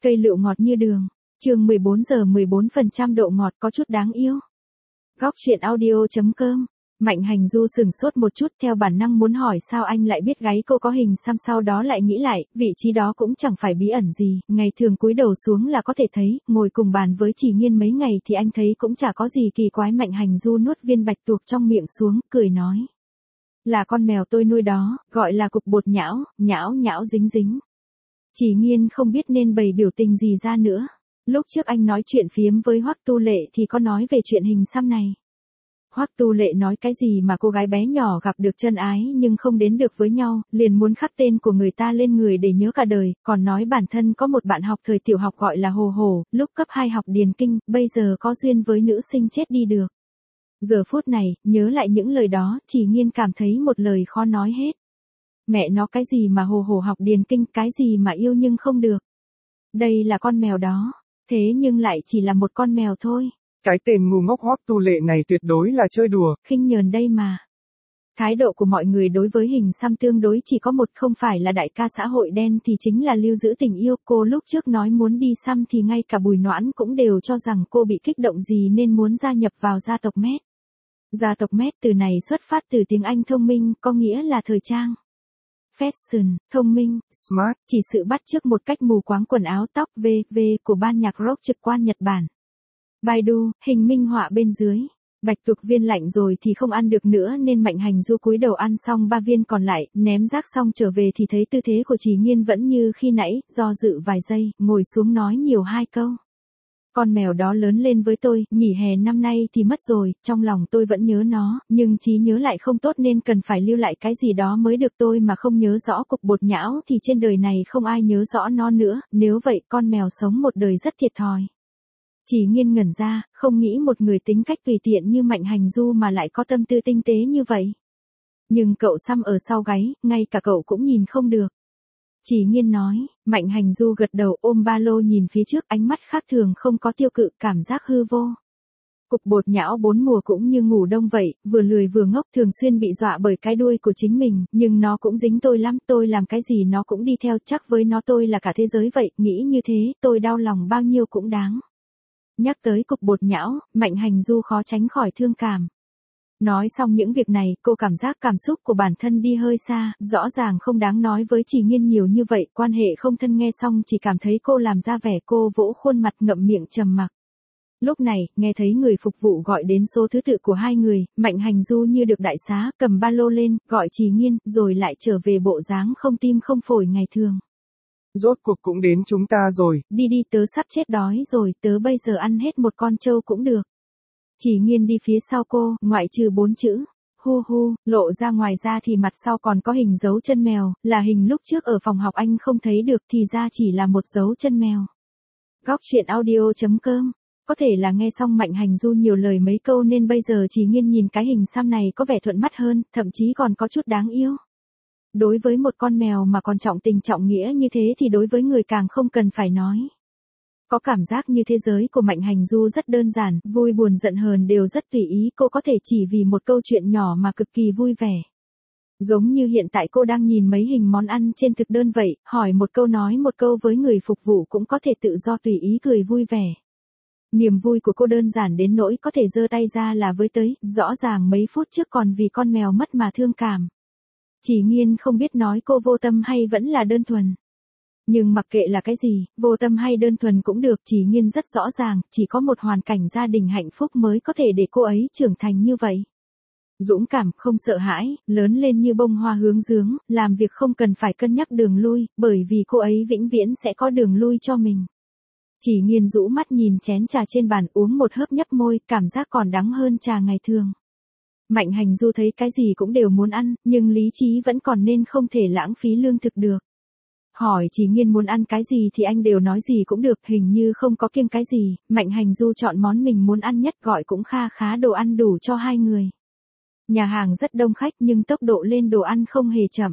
Cây lựu ngọt như đường. Chương 14 giờ 14% độ ngọt có chút đáng yêu. Góc truyện audio.com. Mạnh Hành Du sửng sốt một chút, theo bản năng muốn hỏi sao anh lại biết gáy cô có hình xăm, sau đó lại nghĩ lại, vị trí đó cũng chẳng phải bí ẩn gì, ngày thường cúi đầu xuống là có thể thấy, ngồi cùng bàn với Chỉ Nghiên mấy ngày thì anh thấy cũng chả có gì kỳ quái. Mạnh Hành Du nuốt viên bạch tuộc trong miệng xuống, cười nói. Là con mèo tôi nuôi đó, gọi là cục bột nhão, nhão nhão dính dính. Chỉ Nghiên không biết nên bày biểu tình gì ra nữa. Lúc trước anh nói chuyện phiếm với Hoắc Tu Lệ thì có nói về chuyện hình xăm này. Hoắc Tu Lệ nói cái gì mà cô gái bé nhỏ gặp được chân ái nhưng không đến được với nhau, liền muốn khắc tên của người ta lên người để nhớ cả đời, còn nói bản thân có một bạn học thời tiểu học gọi là Hồ Hồ, lúc cấp 2 học điền kinh, bây giờ có duyên với nữ sinh chết đi được. Giờ phút này, nhớ lại những lời đó, Chỉ Nghiên cảm thấy một lời khó nói hết. Mẹ nó, cái gì mà Hồ Hồ học điền kinh, cái gì mà yêu nhưng không được. Đây là con mèo đó, thế nhưng lại chỉ là một con mèo thôi. Cái tên ngu ngốc Hoắc Tu Lệ này tuyệt đối là chơi đùa. Khinh nhờn đây mà. Thái độ của mọi người đối với hình xăm tương đối chỉ có một, không phải là đại ca xã hội đen thì chính là lưu giữ tình yêu. Cô lúc trước nói muốn đi xăm thì ngay cả Bùi Noãn cũng đều cho rằng cô bị kích động gì nên muốn gia nhập vào gia tộc Met. Gia tộc Met từ này xuất phát từ tiếng Anh thông minh, có nghĩa là thời trang. Fashion, thông minh, Smart, chỉ sự bắt chước một cách mù quáng quần áo tóc v.v. của ban nhạc rock trực quan Nhật Bản. Baidu, hình minh họa bên dưới. Bạch tuộc viên lạnh rồi thì không ăn được nữa nên Mạnh Hành Du cúi đầu ăn xong 3 viên còn lại, ném rác xong trở về thì thấy tư thế của Chỉ Nghiên vẫn như khi nãy, do dự vài giây, ngồi xuống nói nhiều 2 câu. Con mèo đó lớn lên với tôi, nghỉ hè năm nay thì mất rồi, trong lòng tôi vẫn nhớ nó, nhưng trí nhớ lại không tốt nên cần phải lưu lại cái gì đó mới được. Tôi mà không nhớ rõ cục bột nhão thì trên đời này không ai nhớ rõ nó nữa, nếu vậy con mèo sống một đời rất thiệt thòi. Chỉ Nghiên ngẩn ra, không nghĩ một người tính cách tùy tiện như Mạnh Hành Du mà lại có tâm tư tinh tế như vậy. Nhưng cậu xăm ở sau gáy, ngay cả cậu cũng nhìn không được. Chỉ Nghiên nói. Mạnh Hành Du gật đầu, ôm ba lô nhìn phía trước, ánh mắt khác thường, không có tiêu cự, cảm giác hư vô. Cục bột nhão 4 mùa cũng như ngủ đông vậy, vừa lười vừa ngốc, thường xuyên bị dọa bởi cái đuôi của chính mình, nhưng nó cũng dính tôi lắm, tôi làm cái gì nó cũng đi theo, chắc với nó tôi là cả thế giới vậy, nghĩ như thế, tôi đau lòng bao nhiêu cũng đáng. Nhắc tới cục bột nhão, Mạnh Hành Du khó tránh khỏi thương cảm. Nói xong những việc này, cô cảm giác cảm xúc của bản thân đi hơi xa, rõ ràng không đáng nói với Chỉ Nghiên nhiều như vậy, quan hệ không thân. Nghe xong chỉ cảm thấy cô làm ra vẻ, cô vỗ khuôn mặt ngậm miệng trầm mặc. Lúc này, nghe thấy người phục vụ gọi đến số thứ tự của 2 người, Mạnh Hành Du như được đại xá, cầm ba lô lên, gọi Chỉ Nghiên, rồi lại trở về bộ dáng không tim không phổi ngày thường. Rốt cuộc cũng đến chúng ta rồi. Đi đi, tớ sắp chết đói rồi, tớ bây giờ ăn hết một con trâu cũng được. Chỉ Nghiên đi phía sau cô, ngoại trừ 4 chữ. Hu hu, lộ ra ngoài ra thì mặt sau còn có hình dấu chân mèo, là hình lúc trước ở phòng học anh không thấy được thì ra chỉ là một dấu chân mèo. Góc truyện audio.com. Có thể là nghe xong Mạnh Hành Du nhiều lời mấy câu nên bây giờ Chỉ Nghiên nhìn cái hình xăm này có vẻ thuận mắt hơn, thậm chí còn có chút đáng yêu. Đối với một con mèo mà còn trọng tình trọng nghĩa như thế thì đối với người càng không cần phải nói. Có cảm giác như thế giới của Mạnh Hành Du rất đơn giản, vui buồn giận hờn đều rất tùy ý, cô có thể chỉ vì một câu chuyện nhỏ mà cực kỳ vui vẻ. Giống như hiện tại cô đang nhìn mấy hình món ăn trên thực đơn vậy, hỏi một câu nói một câu với người phục vụ cũng có thể tự do tùy ý cười vui vẻ. Niềm vui của cô đơn giản đến nỗi có thể giơ tay ra là với tới, rõ ràng mấy phút trước còn vì con mèo mất mà thương cảm. Chỉ Nghiên không biết nói cô vô tâm hay vẫn là đơn thuần. Nhưng mặc kệ là cái gì, vô tâm hay đơn thuần cũng được, Chỉ Nghiên rất rõ ràng, chỉ có một hoàn cảnh gia đình hạnh phúc mới có thể để cô ấy trưởng thành như vậy. Dũng cảm, không sợ hãi, lớn lên như bông hoa hướng dương, làm việc không cần phải cân nhắc đường lui, bởi vì cô ấy vĩnh viễn sẽ có đường lui cho mình. Chỉ Nghiên rũ mắt nhìn chén trà trên bàn, uống một hớp nhấp môi, cảm giác còn đắng hơn trà ngày thường. Mạnh Hành Du thấy cái gì cũng đều muốn ăn, nhưng lý trí vẫn còn nên không thể lãng phí lương thực được. Hỏi Chỉ Nghiên muốn ăn cái gì thì anh đều nói gì cũng được, hình như không có kiêng cái gì. Mạnh Hành Du chọn món mình muốn ăn nhất, gọi cũng kha khá đồ ăn đủ cho 2 người. Nhà hàng rất đông khách nhưng tốc độ lên đồ ăn không hề chậm.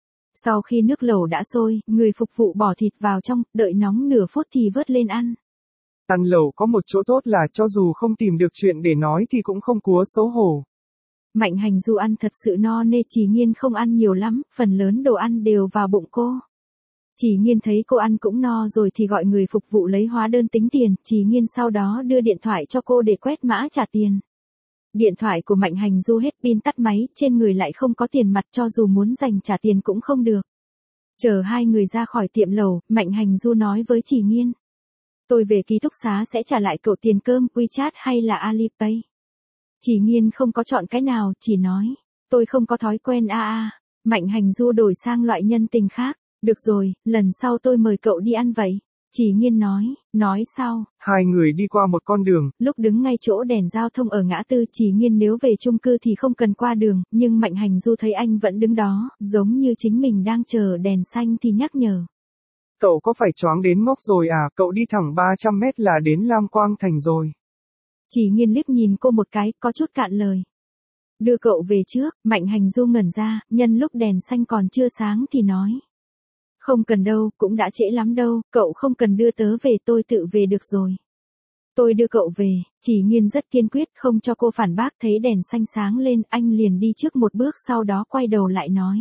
Sau khi nước lẩu đã sôi, người phục vụ bỏ thịt vào trong, đợi nóng nửa phút thì vớt lên ăn. Ăn lẩu có một chỗ tốt là cho dù không tìm được chuyện để nói thì cũng không cúa xấu hổ. Mạnh Hành Du ăn thật sự no nê, Chỉ Nghiên không ăn nhiều lắm, phần lớn đồ ăn đều vào bụng cô. Chỉ Nghiên thấy cô ăn cũng no rồi thì gọi người phục vụ lấy hóa đơn tính tiền, Chỉ Nghiên sau đó đưa điện thoại cho cô để quét mã trả tiền. Điện thoại của Mạnh Hành Du hết pin tắt máy, trên người lại không có tiền mặt, cho dù muốn dành trả tiền cũng không được. Chờ hai người ra khỏi tiệm lẩu, Mạnh Hành Du nói với Chỉ Nghiên. Tôi về ký túc xá sẽ trả lại cậu tiền cơm, WeChat hay là Alipay. Chỉ Nghiên không có chọn cái nào, chỉ nói. Tôi không có thói quen Mạnh Hành Du đổi sang loại nhân tình khác. Được rồi, lần sau tôi mời cậu đi ăn vậy. Chỉ Nghiên nói sau. Hai người đi qua một con đường. Lúc đứng ngay chỗ đèn giao thông ở ngã tư, Chỉ Nghiên nếu về chung cư thì không cần qua đường, nhưng Mạnh Hành Du thấy anh vẫn đứng đó, giống như chính mình đang chờ đèn xanh thì nhắc nhở. Cậu có phải choáng đến ngốc rồi à, cậu đi thẳng 300 mét là đến Lam Quang Thành rồi. Chỉ Nghiên liếc nhìn cô một cái, có chút cạn lời. Đưa cậu về trước, Mạnh Hành Du ngẩn ra, nhân lúc đèn xanh còn chưa sáng thì nói. Không cần đâu, cũng đã trễ lắm đâu, cậu không cần đưa tớ về, tôi tự về được rồi. Tôi đưa cậu về. Chỉ Nghiên rất kiên quyết không cho cô phản bác, thấy đèn xanh sáng lên, anh liền đi trước một bước sau đó quay đầu lại nói.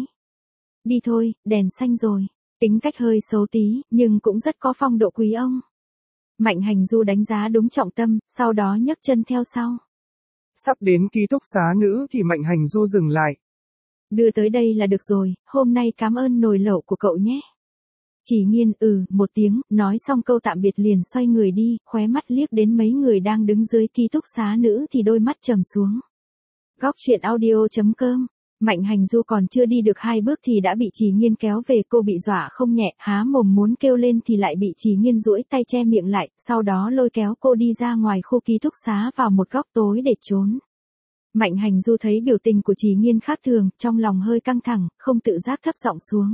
Đi thôi, đèn xanh rồi. Tính cách hơi xấu tí, nhưng cũng rất có phong độ quý ông. Mạnh Hành Du đánh giá đúng trọng tâm, sau đó nhấc chân theo sau. Sắp đến ký túc xá nữ thì Mạnh Hành Du dừng lại. Đưa tới đây là được rồi, hôm nay cảm ơn nồi lẩu của cậu nhé. Chỉ Nghiên một tiếng, nói xong câu tạm biệt liền xoay người đi, khóe mắt liếc đến mấy người đang đứng dưới ký túc xá nữ thì đôi mắt trầm xuống. Góc truyện audio.com. Mạnh Hành Du còn chưa đi được 2 bước thì đã bị Chỉ Nghiên kéo về, cô bị dọa không nhẹ, há mồm muốn kêu lên thì lại bị Chỉ Nghiên duỗi tay che miệng lại, sau đó lôi kéo cô đi ra ngoài khu ký túc xá vào một góc tối để trốn. Mạnh Hành Du thấy biểu tình của Chỉ Nghiên khác thường, trong lòng hơi căng thẳng, không tự giác thấp giọng xuống.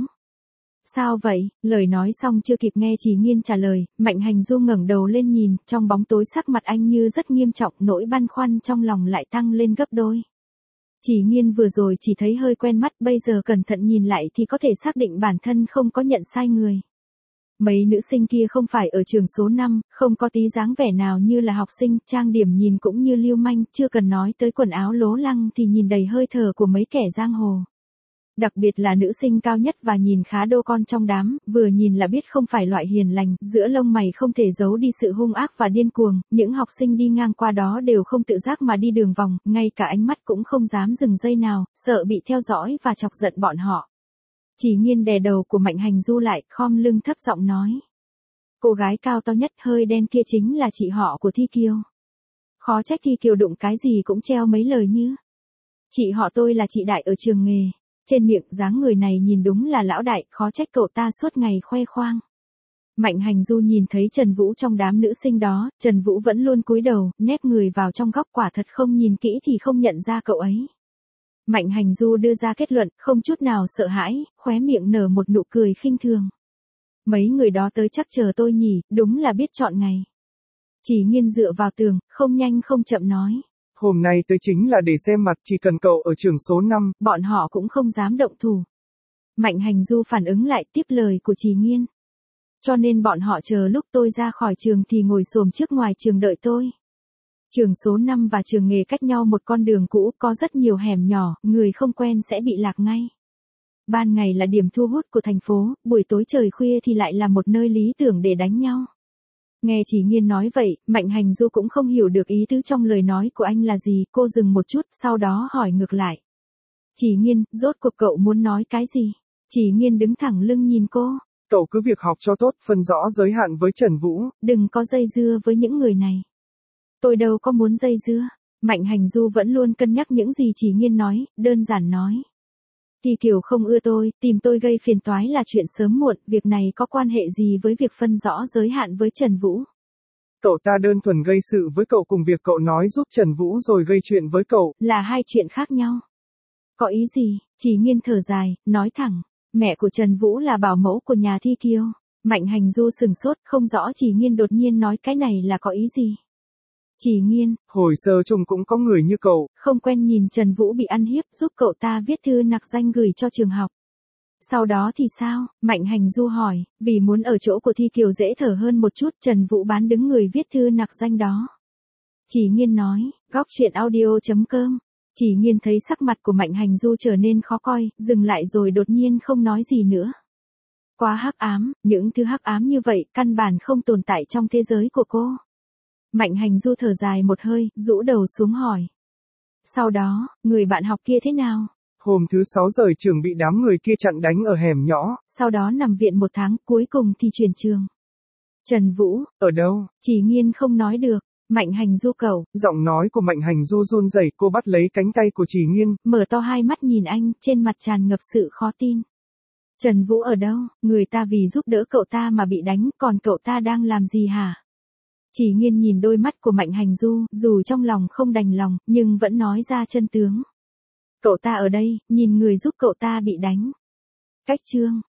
Sao vậy? Lời nói xong chưa kịp nghe Chỉ Nghiên trả lời, Mạnh Hành Du ngẩng đầu lên nhìn, trong bóng tối sắc mặt anh như rất nghiêm trọng, nỗi băn khoăn trong lòng lại tăng lên gấp đôi. Chỉ Nghiên vừa rồi chỉ thấy hơi quen mắt, bây giờ cẩn thận nhìn lại thì có thể xác định bản thân không có nhận sai người. Mấy nữ sinh kia không phải ở trường số 5, không có tí dáng vẻ nào như là học sinh, trang điểm nhìn cũng như lưu manh, chưa cần nói tới quần áo lố lăng thì nhìn đầy hơi thở của mấy kẻ giang hồ. Đặc biệt là nữ sinh cao nhất và nhìn khá đô con trong đám, vừa nhìn là biết không phải loại hiền lành, giữa lông mày không thể giấu đi sự hung ác và điên cuồng, những học sinh đi ngang qua đó đều không tự giác mà đi đường vòng, ngay cả ánh mắt cũng không dám dừng giây nào, sợ bị theo dõi và chọc giận bọn họ. Chỉ Nghiên đè đầu của Mạnh Hành Du lại, khom lưng thấp giọng nói. Cô gái cao to nhất hơi đen kia chính là chị họ của Thi Kiều. Khó trách Thi Kiều đụng cái gì cũng treo mấy lời như. Chị họ tôi là chị Đại ở trường nghề. Trên miệng dáng người này nhìn đúng là lão đại, khó trách cậu ta suốt ngày khoe khoang. Mạnh Hành Du nhìn thấy Trần Vũ trong đám nữ sinh đó, Trần Vũ vẫn luôn cúi đầu, nép người vào trong góc, quả thật không nhìn kỹ thì không nhận ra cậu ấy. Mạnh Hành Du đưa ra kết luận, không chút nào sợ hãi, khóe miệng nở một nụ cười khinh thường. Mấy người đó tới chắc chờ tôi nhỉ, đúng là biết chọn ngày. Chỉ Nghiên dựa vào tường, không nhanh không chậm nói. Hôm nay tới chính là để xem mặt, chỉ cần cậu ở trường số 5. Bọn họ cũng không dám động thủ. Mạnh Hành Du phản ứng lại tiếp lời của Chỉ Nghiên. Cho nên bọn họ chờ lúc tôi ra khỏi trường thì ngồi xổm trước ngoài trường đợi tôi. Trường số 5 và trường nghề cách nhau một con đường cũ, có rất nhiều hẻm nhỏ, người không quen sẽ bị lạc ngay. Ban ngày là điểm thu hút của thành phố, buổi tối trời khuya thì lại là một nơi lý tưởng để đánh nhau. Nghe Chỉ Nghiên nói vậy, Mạnh Hành Du cũng không hiểu được ý tứ trong lời nói của anh là gì, cô dừng một chút, sau đó hỏi ngược lại. Chỉ Nghiên, rốt cuộc cậu muốn nói cái gì? Chỉ Nghiên đứng thẳng lưng nhìn cô. Cậu cứ việc học cho tốt, phân rõ giới hạn với Trần Vũ. Đừng có dây dưa với những người này. Tôi đâu có muốn dây dưa. Mạnh Hành Du vẫn luôn cân nhắc những gì Chỉ Nghiên nói, đơn giản nói. Thì Kiều không ưa tôi, tìm tôi gây phiền toái là chuyện sớm muộn, việc này có quan hệ gì với việc phân rõ giới hạn với Trần Vũ? Cậu ta đơn thuần gây sự với cậu cùng việc cậu nói giúp Trần Vũ rồi gây chuyện với cậu. Là hai chuyện khác nhau. Có ý gì? Chỉ Nghiên thở dài, nói thẳng. Mẹ của Trần Vũ là bảo mẫu của nhà Thi Kiều. Mạnh Hành Du sừng sốt, không rõ Chỉ Nghiên đột nhiên nói cái này là có ý gì. Chỉ Nghiên, hồi sơ chung cũng có người như cậu. Không quen nhìn Trần Vũ bị ăn hiếp, giúp cậu ta viết thư nặc danh gửi cho trường học. Sau đó thì sao? Mạnh Hành Du hỏi, vì muốn ở chỗ của Thi Kiều dễ thở hơn một chút, Trần Vũ bán đứng người viết thư nặc danh đó. Chỉ Nghiên nói, góc truyện audio.com. Chỉ Nghiên thấy sắc mặt của Mạnh Hành Du trở nên khó coi, dừng lại rồi đột nhiên không nói gì nữa. Quá hắc ám, những thứ hắc ám như vậy căn bản không tồn tại trong thế giới của cô. Mạnh Hành Du thở dài một hơi, rũ đầu xuống hỏi. Sau đó, người bạn học kia thế nào? Hôm thứ 6 rời trường bị đám người kia chặn đánh ở hẻm nhỏ. Sau đó nằm viện 1 tháng, cuối cùng thì chuyển trường. Trần Vũ, Ở đâu? Chỉ Nghiên không nói được. Mạnh Hành Du cậu. Giọng nói của Mạnh Hành Du run rẩy, cô bắt lấy cánh tay của Chỉ Nghiên, Mở to hai mắt nhìn anh, trên mặt tràn ngập sự khó tin. Trần Vũ ở đâu? Người ta vì giúp đỡ cậu ta mà bị đánh, còn cậu ta đang làm gì hả? Chỉ Nghiên nhìn đôi mắt của Mạnh Hành Du, dù trong lòng không đành lòng, nhưng vẫn nói ra chân tướng. Cậu ta ở đây, nhìn người giúp cậu ta bị đánh. Cách chương